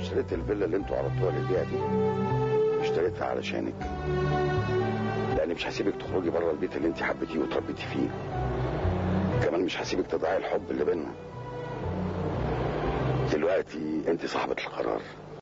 اشتريت الفيلا اللي انتوا عرضتوها للبيع دي، اشتريتها علشانك، لاني مش هسيبك تخرجي بره البيت اللي انت حبيتيه وتربيتي فيه. كمان مش هسيبك تضيعي الحب اللي بينا. دلوقتي انت صاحبة القرار.